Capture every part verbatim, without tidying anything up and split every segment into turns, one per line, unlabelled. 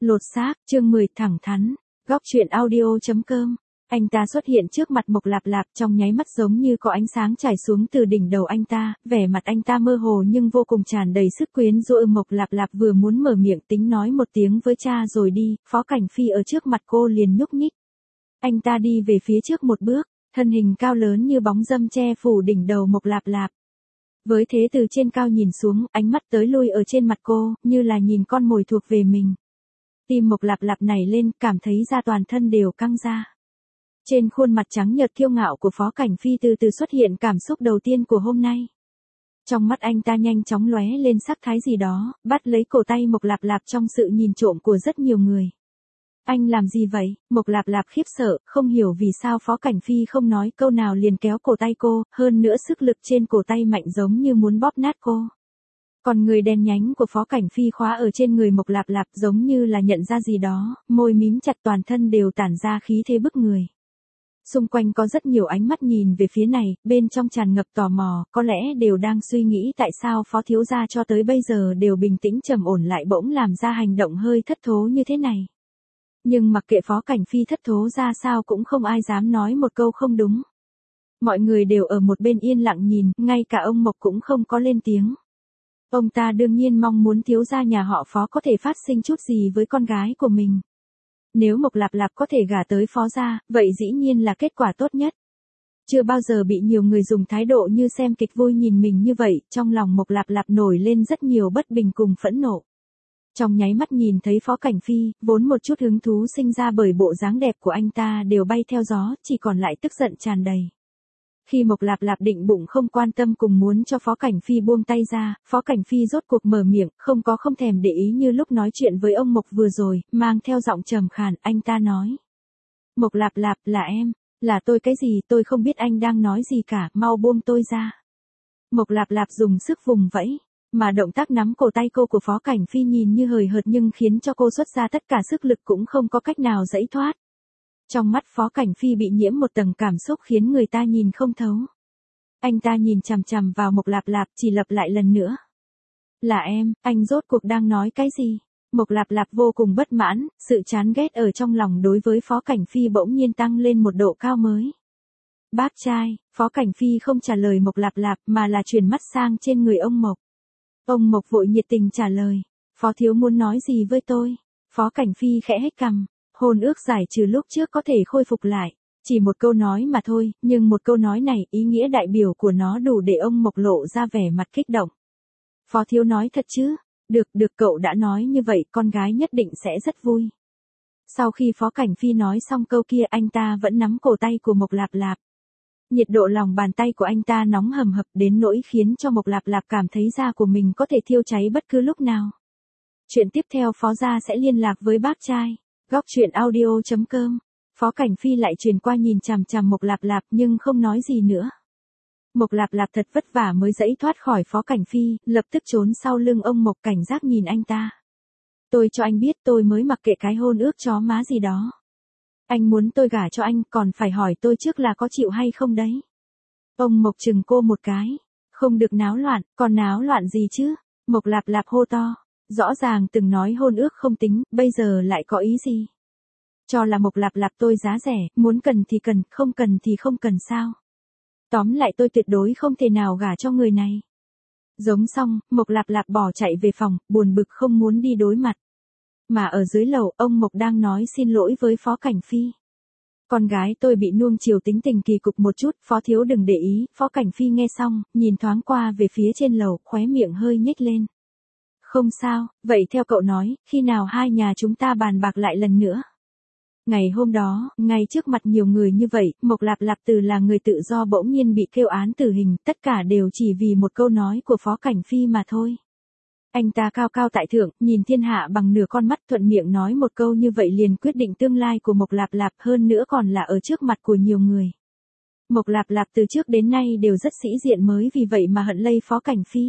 Lột xác, chương mười thẳng thắn, góc truyện audio chấm com. Anh ta xuất hiện trước mặt Mộc Lạp Lạp trong nháy mắt giống như có ánh sáng trải xuống từ đỉnh đầu anh ta, vẻ mặt anh ta mơ hồ nhưng vô cùng tràn đầy sức quyến rũ. Mộc Lạp Lạp vừa muốn mở miệng tính nói một tiếng với cha rồi đi, Phó Cảnh Phi ở trước mặt cô liền nhúc nhích. Anh ta đi về phía trước một bước, thân hình cao lớn như bóng dâm che phủ đỉnh đầu Mộc Lạp Lạp. Với thế từ trên cao nhìn xuống, ánh mắt tới lui ở trên mặt cô, như là nhìn con mồi thuộc về mình. Tim Mộc Lạp Lạp nảy lên, cảm thấy da toàn thân đều căng ra. Trên khuôn mặt trắng nhợt kiêu ngạo của Phó Cảnh Phi từ từ xuất hiện cảm xúc đầu tiên của hôm nay. Trong mắt anh ta nhanh chóng lóe lên sắc thái gì đó, bắt lấy cổ tay Mộc Lạp Lạp trong sự nhìn trộm của rất nhiều người. Anh làm gì vậy? Mộc Lạp Lạp khiếp sợ, không hiểu vì sao Phó Cảnh Phi không nói câu nào liền kéo cổ tay cô, hơn nữa sức lực trên cổ tay mạnh giống như muốn bóp nát cô. Còn người đen nhánh của Phó Cảnh Phi khóa ở trên người Mộc Lạp Lạp giống như là nhận ra gì đó, môi mím chặt toàn thân đều tản ra khí thế bức người. Xung quanh có rất nhiều ánh mắt nhìn về phía này, bên trong tràn ngập tò mò, có lẽ đều đang suy nghĩ tại sao Phó thiếu gia cho tới bây giờ đều bình tĩnh trầm ổn lại bỗng làm ra hành động hơi thất thố như thế này. Nhưng mặc kệ Phó Cảnh Phi thất thố ra sao cũng không ai dám nói một câu không đúng. Mọi người đều ở một bên yên lặng nhìn, ngay cả ông Mộc cũng không có lên tiếng. Ông ta đương nhiên mong muốn thiếu gia nhà họ Phó có thể phát sinh chút gì với con gái của mình. Nếu Mộc Lạp Lạp có thể gả tới Phó gia, vậy dĩ nhiên là kết quả tốt nhất. Chưa bao giờ bị nhiều người dùng thái độ như xem kịch vui nhìn mình như vậy, trong lòng Mộc Lạp Lạp nổi lên rất nhiều bất bình cùng phẫn nộ. Trong nháy mắt nhìn thấy Phó Cảnh Phi, vốn một chút hứng thú sinh ra bởi bộ dáng đẹp của anh ta đều bay theo gió, chỉ còn lại tức giận tràn đầy. Khi Mộc Lạp Lạp định bụng không quan tâm cùng muốn cho Phó Cảnh Phi buông tay ra, Phó Cảnh Phi rốt cuộc mở miệng, không có không thèm để ý như lúc nói chuyện với ông Mộc vừa rồi, mang theo giọng trầm khàn, anh ta nói. Mộc Lạp Lạp, là em, là tôi cái gì, tôi không biết anh đang nói gì cả, mau buông tôi ra. Mộc Lạp Lạp dùng sức vùng vẫy, mà động tác nắm cổ tay cô của Phó Cảnh Phi nhìn như hời hợt nhưng khiến cho cô xuất ra tất cả sức lực cũng không có cách nào giãy thoát. Trong mắt Phó Cảnh Phi bị nhiễm một tầng cảm xúc khiến người ta nhìn không thấu. Anh ta nhìn chằm chằm vào Mộc Lạp Lạp chỉ lặp lại lần nữa. Là em, anh rốt cuộc đang nói cái gì? Mộc Lạp Lạp vô cùng bất mãn, sự chán ghét ở trong lòng đối với Phó Cảnh Phi bỗng nhiên tăng lên một độ cao mới. Bác trai, Phó Cảnh Phi không trả lời Mộc Lạp Lạp mà là chuyển mắt sang trên người ông Mộc. Ông Mộc vội nhiệt tình trả lời. Phó thiếu muốn nói gì với tôi? Phó Cảnh Phi khẽ hét cằm. Hôn ước giải trừ lúc trước có thể khôi phục lại. Chỉ một câu nói mà thôi, nhưng một câu nói này, ý nghĩa đại biểu của nó đủ để ông Mộc lộ ra vẻ mặt kích động. Phó thiếu nói thật chứ? Được, được, cậu đã nói như vậy, con gái nhất định sẽ rất vui. Sau khi Phó Cảnh Phi nói xong câu kia, anh ta vẫn nắm cổ tay của Mộc Lạp Lạp. Nhiệt độ lòng bàn tay của anh ta nóng hầm hập đến nỗi khiến cho Mộc Lạp Lạp cảm thấy da của mình có thể thiêu cháy bất cứ lúc nào. Chuyện tiếp theo Phó gia sẽ liên lạc với bác trai. Góc truyện audio chấm com. Phó Cảnh Phi lại truyền qua nhìn chằm chằm Mộc Lạp Lạp nhưng không nói gì nữa. Mộc Lạp Lạp thật vất vả mới giãy thoát khỏi Phó Cảnh Phi, lập tức trốn sau lưng ông Mộc cảnh giác nhìn anh ta. Tôi cho anh biết tôi mới mặc kệ cái hôn ước chó má gì đó. Anh muốn tôi gả cho anh còn phải hỏi tôi trước là có chịu hay không đấy. Ông Mộc chừng cô một cái. Không được náo loạn, còn náo loạn gì chứ? Mộc Lạp Lạp hô to. Rõ ràng từng nói hôn ước không tính, bây giờ lại có ý gì? Cho là Mộc Lạp Lạp tôi giá rẻ, muốn cần thì cần, không cần thì không cần sao? Tóm lại tôi tuyệt đối không thể nào gả cho người này. Giống xong, Mộc Lạp Lạp bỏ chạy về phòng, buồn bực không muốn đi đối mặt. Mà ở dưới lầu, ông Mộc đang nói xin lỗi với Phó Cảnh Phi. Con gái tôi bị nuông chiều tính tình kỳ cục một chút, Phó thiếu đừng để ý. Phó Cảnh Phi nghe xong, nhìn thoáng qua về phía trên lầu, khóe miệng hơi nhếch lên. Không sao, vậy theo cậu nói, khi nào hai nhà chúng ta bàn bạc lại lần nữa? Ngày hôm đó, ngay trước mặt nhiều người như vậy, Mộc Lạp Lạp từ là người tự do bỗng nhiên bị kêu án tử hình, tất cả đều chỉ vì một câu nói của Phó Cảnh Phi mà thôi. Anh ta cao cao tại thượng, nhìn thiên hạ bằng nửa con mắt, thuận miệng nói một câu như vậy liền quyết định tương lai của Mộc Lạp Lạp, hơn nữa còn là ở trước mặt của nhiều người. Mộc Lạp Lạp từ trước đến nay đều rất sĩ diện mới vì vậy mà hận lây Phó Cảnh Phi.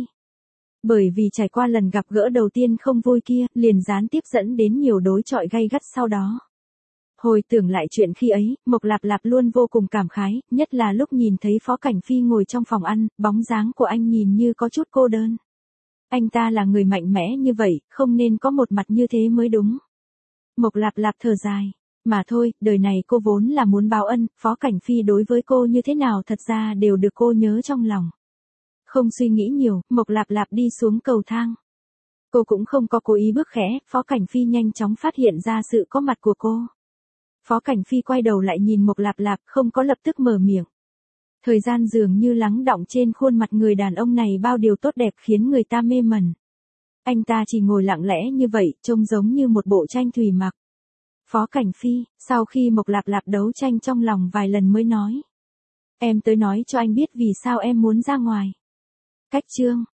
Bởi vì trải qua lần gặp gỡ đầu tiên không vui kia, liền gián tiếp dẫn đến nhiều đối chọi gay gắt sau đó. Hồi tưởng lại chuyện khi ấy, Mộc Lạp Lạp luôn vô cùng cảm khái, nhất là lúc nhìn thấy Phó Cảnh Phi ngồi trong phòng ăn, bóng dáng của anh nhìn như có chút cô đơn. Anh ta là người mạnh mẽ như vậy, không nên có một mặt như thế mới đúng. Mộc Lạp Lạp thở dài. Mà thôi, đời này cô vốn là muốn báo ân, Phó Cảnh Phi đối với cô như thế nào thật ra đều được cô nhớ trong lòng. Không suy nghĩ nhiều, Mộc Lạp Lạp đi xuống cầu thang. Cô cũng không có cố ý bước khẽ, Phó Cảnh Phi nhanh chóng phát hiện ra sự có mặt của cô. Phó Cảnh Phi quay đầu lại nhìn Mộc Lạp Lạp, không có lập tức mở miệng. Thời gian dường như lắng đọng trên khuôn mặt người đàn ông này bao điều tốt đẹp khiến người ta mê mẩn. Anh ta chỉ ngồi lặng lẽ như vậy, trông giống như một bộ tranh thủy mặc. Phó Cảnh Phi, sau khi Mộc Lạp Lạp đấu tranh trong lòng vài lần mới nói. Em tới nói cho anh biết vì sao em muốn ra ngoài. Cách chương.